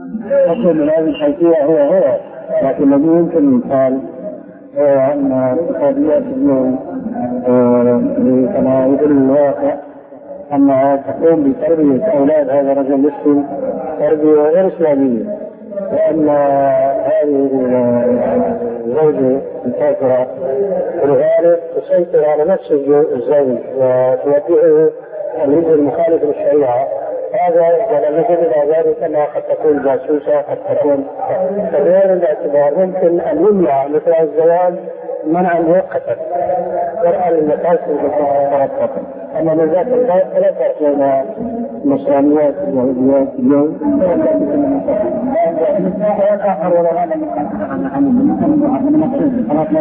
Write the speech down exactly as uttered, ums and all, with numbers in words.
أصل من هذه الحيثية هو هو، لكن الذي يمكن يقال هو أن اقتصاديات اليوم كما يدل الواقع أنها تقوم بتربية أولاد هذا الرجل المسلم تربية غير إسلامية، وأن هذه الزوجة الكافرة في الغالب تسيطر على نفس الزوج وتوجهه الوجه المخالف للشريعة. هذا ولم يجد إلى ذلك أنها قد تكون جاسوسة، قد تكون تغيير الاعتبار. ممكن أن يمنع مثل الزواج منعا مؤقتا ورعا للمقاصد المترتبة. أما من ذات الباب فلا فرق بين النصرانيات واليهوديات اليوم.